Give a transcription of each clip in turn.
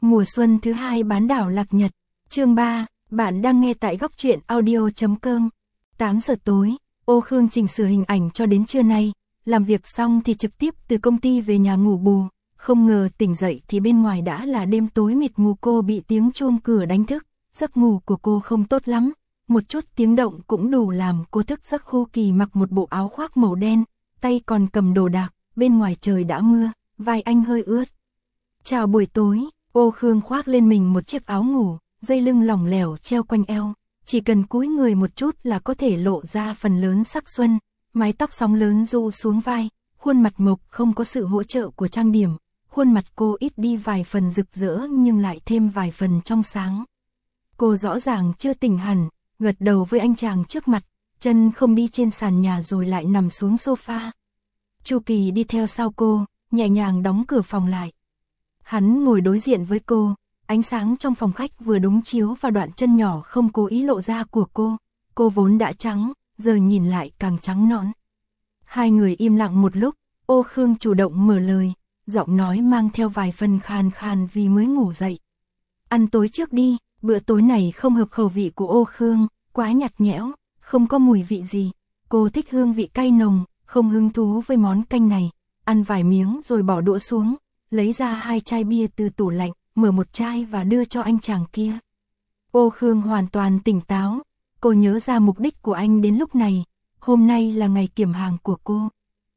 Mùa xuân thứ 2 bán đảo Lạc Nhật. Chương 3, bạn đang nghe tại góc truyện audio.com. 8 giờ tối, Ô Khương chỉnh sửa hình ảnh cho đến trưa nay, làm việc xong thì trực tiếp từ công ty về nhà ngủ bù, không ngờ tỉnh dậy thì bên ngoài đã là đêm tối mịt mù. Cô bị tiếng chuông cửa đánh thức, giấc ngủ của cô không tốt lắm, một chút tiếng động cũng đủ làm cô thức giấc. Khô Kỳ mặc một bộ áo khoác màu đen, tay còn cầm đồ đạc, bên ngoài trời đã mưa, vai anh hơi ướt. Chào buổi tối. Ô Khương khoác lên mình một chiếc áo ngủ, dây lưng lỏng lẻo treo quanh eo, chỉ cần cúi người một chút là có thể lộ ra phần lớn sắc xuân, mái tóc sóng lớn rũ xuống vai, khuôn mặt mộc không có sự hỗ trợ của trang điểm, khuôn mặt cô ít đi vài phần rực rỡ nhưng lại thêm vài phần trong sáng. Cô rõ ràng chưa tỉnh hẳn, gật đầu với anh chàng trước mặt, chân không đi trên sàn nhà rồi lại nằm xuống sofa. Chu Kỳ đi theo sau cô, nhẹ nhàng đóng cửa phòng lại. Hắn ngồi đối diện với cô, ánh sáng trong phòng khách vừa đúng chiếu vào đoạn chân nhỏ không cố ý lộ ra của cô vốn đã trắng, giờ nhìn lại càng trắng nõn. Hai người im lặng một lúc, Ô Khương chủ động mở lời, giọng nói mang theo vài phần khàn khàn vì mới ngủ dậy. Ăn tối trước đi, bữa tối này không hợp khẩu vị của Ô Khương, quá nhạt nhẽo, không có mùi vị gì. Cô thích hương vị cay nồng, không hứng thú với món canh này, ăn vài miếng rồi bỏ đũa xuống, lấy ra 2 chai bia từ tủ lạnh, mở một chai và đưa cho anh chàng kia. Ô Khương hoàn toàn tỉnh táo, cô nhớ ra mục đích của anh đến lúc này, hôm nay là ngày kiểm hàng của cô.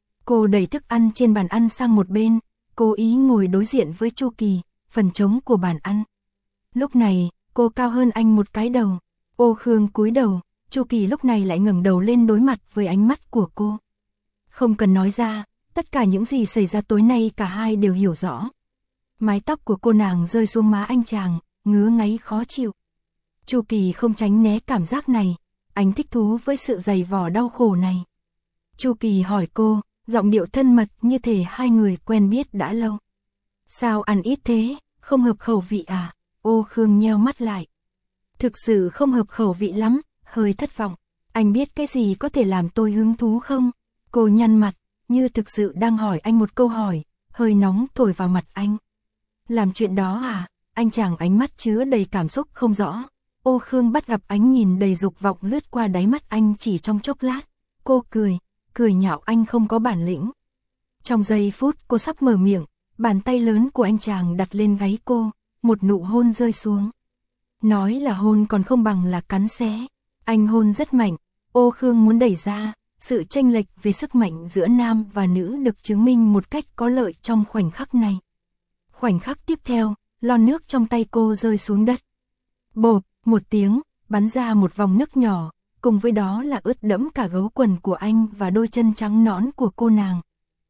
Cô đẩy thức ăn trên bàn ăn sang một bên, cố ý ngồi đối diện với Chu Kỳ, phần trống của bàn ăn. Lúc này, cô cao hơn anh một cái đầu. Ô Khương cúi đầu, Chu Kỳ lúc này lại ngẩng đầu lên đối mặt với ánh mắt của cô. Không cần nói ra, tất cả những gì xảy ra tối nay cả hai đều hiểu rõ. Mái tóc của cô nàng rơi xuống má anh chàng, ngứa ngáy khó chịu. Chu Kỳ không tránh né cảm giác này, anh thích thú với sự dày vò đau khổ này. Chu Kỳ hỏi cô, giọng điệu thân mật như thể hai người quen biết đã lâu. Sao ăn ít thế, không hợp khẩu vị à? Ô Khương nheo mắt lại. Thực sự không hợp khẩu vị lắm, hơi thất vọng. Anh biết cái gì có thể làm tôi hứng thú không? Cô nhăn mặt, như thực sự đang hỏi anh một câu hỏi, hơi nóng thổi vào mặt anh. Làm chuyện đó à? Anh chàng ánh mắt chứa đầy cảm xúc không rõ. Ô Khương bắt gặp ánh nhìn đầy dục vọng lướt qua đáy mắt anh chỉ trong chốc lát. Cô cười nhạo anh không có bản lĩnh. Trong giây phút cô sắp mở miệng, bàn tay lớn của anh chàng đặt lên gáy cô, một nụ hôn rơi xuống. Nói là hôn còn không bằng là cắn xé. Anh hôn rất mạnh, Ô Khương muốn đẩy ra. Sự chênh lệch về sức mạnh giữa nam và nữ được chứng minh một cách có lợi trong khoảnh khắc này. Khoảnh khắc tiếp theo, lon nước trong tay cô rơi xuống đất. Bộp, một tiếng, bắn ra một vòng nước nhỏ, cùng với đó là ướt đẫm cả gấu quần của anh và đôi chân trắng nõn của cô nàng.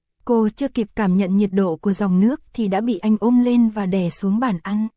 Cô chưa kịp cảm nhận nhiệt độ của dòng nước thì đã bị anh ôm lên và đè xuống bàn ăn.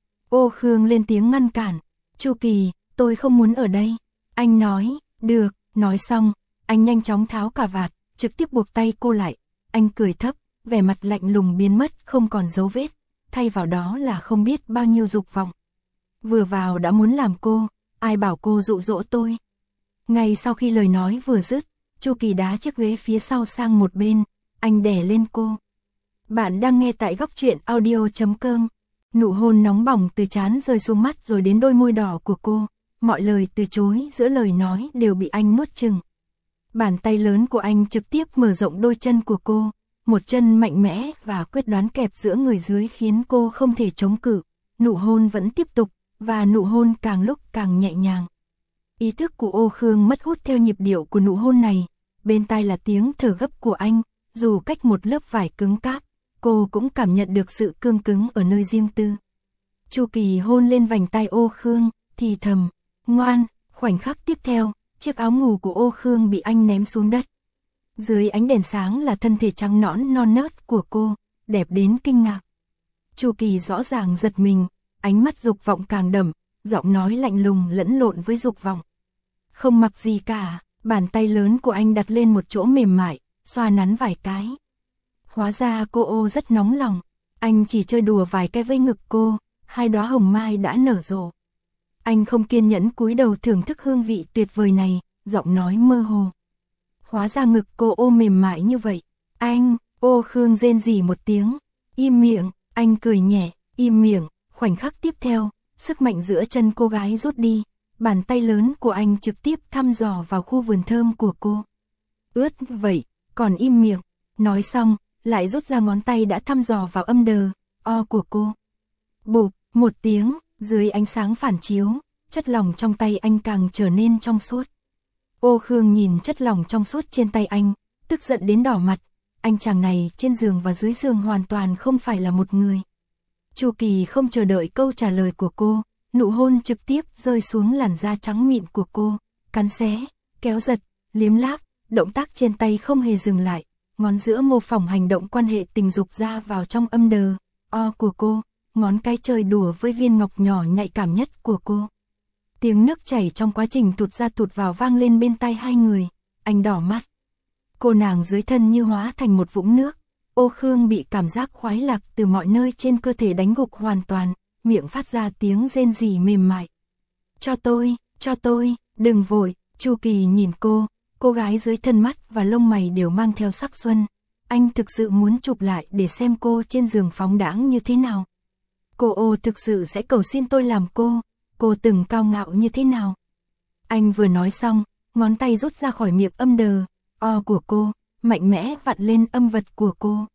Ô Khương lên tiếng ngăn cản. Chu Kỳ, tôi không muốn ở đây. Anh nói, được, nói xong. Anh nhanh chóng tháo cà vạt, trực tiếp buộc tay cô lại. Anh cười thấp, vẻ mặt lạnh lùng biến mất không còn dấu vết. Thay vào đó là không biết bao nhiêu dục vọng. Vừa vào đã muốn làm cô, ai bảo cô dụ dỗ tôi. Ngay sau khi lời nói vừa dứt, Chu Kỳ đá chiếc ghế phía sau sang một bên, anh đè lên cô. Bạn đang nghe tại góc truyện audio.com. Nụ hôn nóng bỏng từ trán rơi xuống mắt rồi đến đôi môi đỏ của cô. Mọi lời từ chối giữa lời nói đều bị anh nuốt chừng. Bàn tay lớn của anh trực tiếp mở rộng đôi chân của cô, một chân mạnh mẽ và quyết đoán kẹp giữa người dưới khiến cô không thể chống cự. Nụ hôn vẫn tiếp tục, và nụ hôn càng lúc càng nhẹ nhàng. Ý thức của Ô Khương mất hút theo nhịp điệu của nụ hôn này, bên tai là tiếng thở gấp của anh, dù cách một lớp vải cứng cáp, cô cũng cảm nhận được sự cương cứng ở nơi riêng tư. Chu Kỳ hôn lên vành tai Ô Khương, thì thầm, ngoan. Khoảnh khắc tiếp theo, chiếc áo ngủ của Ô Khương bị anh ném xuống đất. Dưới ánh đèn sáng là thân thể trắng nõn non nớt của cô, đẹp đến kinh ngạc. Chu Kỳ rõ ràng giật mình, ánh mắt dục vọng càng đậm, giọng nói lạnh lùng lẫn lộn với dục vọng. Không mặc gì cả, bàn tay lớn của anh đặt lên một chỗ mềm mại, xoa nắn vài cái. Hóa ra cô Ô rất nóng lòng, anh chỉ chơi đùa vài cái với ngực cô, 2 đóa hồng mai đã nở rộ. Anh không kiên nhẫn cúi đầu thưởng thức hương vị tuyệt vời này, giọng nói mơ hồ. Hóa ra ngực cô Ô mềm mại như vậy. Anh, Ô Khương rên rỉ một tiếng. Im miệng, anh cười nhẹ, im miệng. Khoảnh khắc tiếp theo, sức mạnh giữa chân cô gái rút đi, bàn tay lớn của anh trực tiếp thăm dò vào khu vườn thơm của cô. Ướt vậy, còn im miệng, nói xong, lại rút ra ngón tay đã thăm dò vào âm đờ, o của cô. Bụp, một tiếng, dưới ánh sáng phản chiếu, chất lỏng trong tay anh càng trở nên trong suốt. Ô Khương nhìn chất lỏng trong suốt trên tay anh, tức giận đến đỏ mặt, anh chàng này trên giường và dưới giường hoàn toàn không phải là một người. Chu Kỳ không chờ đợi câu trả lời của cô, nụ hôn trực tiếp rơi xuống làn da trắng mịn của cô, cắn xé, kéo giật, liếm láp, động tác trên tay không hề dừng lại, ngón giữa mô phỏng hành động quan hệ tình dục ra vào trong âm đờ, o của cô, ngón cái chơi đùa với viên ngọc nhỏ nhạy cảm nhất của cô. Tiếng nước chảy trong quá trình tụt ra tụt vào vang lên bên tai hai người, anh đỏ mắt. Cô nàng dưới thân như hóa thành một vũng nước, Ô Khương bị cảm giác khoái lạc từ mọi nơi trên cơ thể đánh gục hoàn toàn, miệng phát ra tiếng rên rỉ mềm mại. Cho tôi, đừng vội, Chu Kỳ nhìn cô gái dưới thân mắt và lông mày đều mang theo sắc xuân. Anh thực sự muốn chụp lại để xem cô trên giường phóng đãng như thế nào. Cô Ô thực sự sẽ cầu xin tôi làm cô từng cao ngạo như thế nào. Anh vừa nói xong, ngón tay rút ra khỏi miệng âm đờ, o của cô, mạnh mẽ vặn lên âm vật của cô.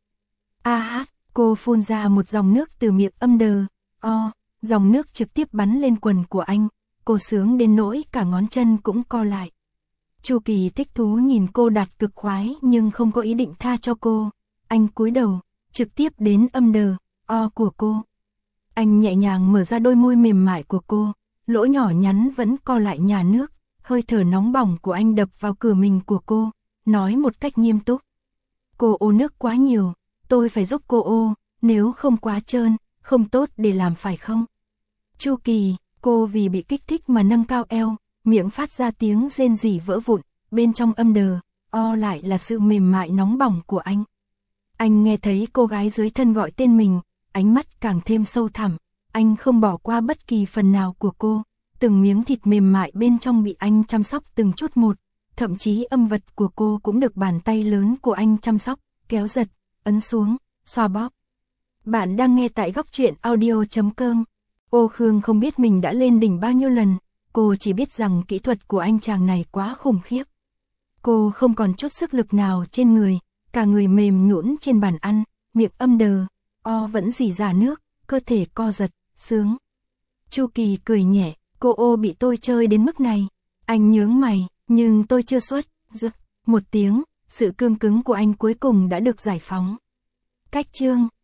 Cô phun ra một dòng nước từ miệng âm đờ, o, dòng nước trực tiếp bắn lên quần của anh, cô sướng đến nỗi cả ngón chân cũng co lại. Chu Kỳ thích thú nhìn cô đạt cực khoái nhưng không có ý định tha cho cô, anh cúi đầu, trực tiếp đến âm đờ, o của cô. Anh nhẹ nhàng mở ra đôi môi mềm mại của cô, lỗ nhỏ nhắn vẫn co lại nhả nước, hơi thở nóng bỏng của anh đập vào cửa mình của cô, nói một cách nghiêm túc. Cô ô nước quá nhiều, tôi phải giúp cô ô, nếu không quá trơn, không tốt để làm phải không? Chu Kỳ, cô vì bị kích thích mà nâng cao eo, miệng phát ra tiếng rên rỉ vỡ vụn, bên trong âm đờ, o lại là sự mềm mại nóng bỏng của anh. Anh nghe thấy cô gái dưới thân gọi tên mình, ánh mắt càng thêm sâu thẳm, anh không bỏ qua bất kỳ phần nào của cô, từng miếng thịt mềm mại bên trong bị anh chăm sóc từng chút một, thậm chí âm vật của cô cũng được bàn tay lớn của anh chăm sóc, kéo giật, ấn xuống, xoa bóp. Bạn đang nghe tại góc truyện audio.com. Ô Khương không biết mình đã lên đỉnh bao nhiêu lần, cô chỉ biết rằng kỹ thuật của anh chàng này quá khủng khiếp. Cô không còn chút sức lực nào trên người, cả người mềm nhũn trên bàn ăn, miệng âm đờ, o vẫn rỉ rả nước, cơ thể co giật, sướng. Chu Kỳ cười nhẹ, cô ô bị tôi chơi đến mức này. Anh nhướng mày, nhưng tôi chưa xuất, một tiếng, sự cương cứng của anh cuối cùng đã được giải phóng. Cách chương